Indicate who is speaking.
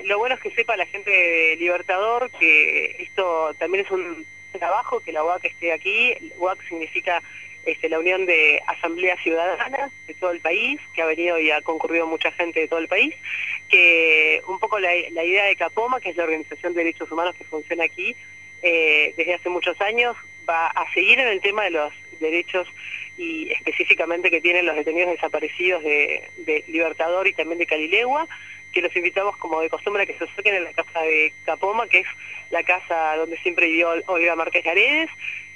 Speaker 1: lo bueno es que sepa la gente de Libertador que esto también es un trabajo, que la UAC esté aquí. UAC significa la Unión de Asambleas Ciudadanas de todo el país, que ha venido y ha concurrido mucha gente de todo el país, que un poco la idea de CAPOMA, que es la Organización de Derechos Humanos que funciona aquí desde hace muchos años, va a seguir en el tema de los derechos y específicamente que tienen los detenidos desaparecidos de Libertador y también de Calilegua, que los invitamos como de costumbre a que se acerquen en la casa de CAPOMA, que es la casa donde siempre vivió Olga Márquez Paredes.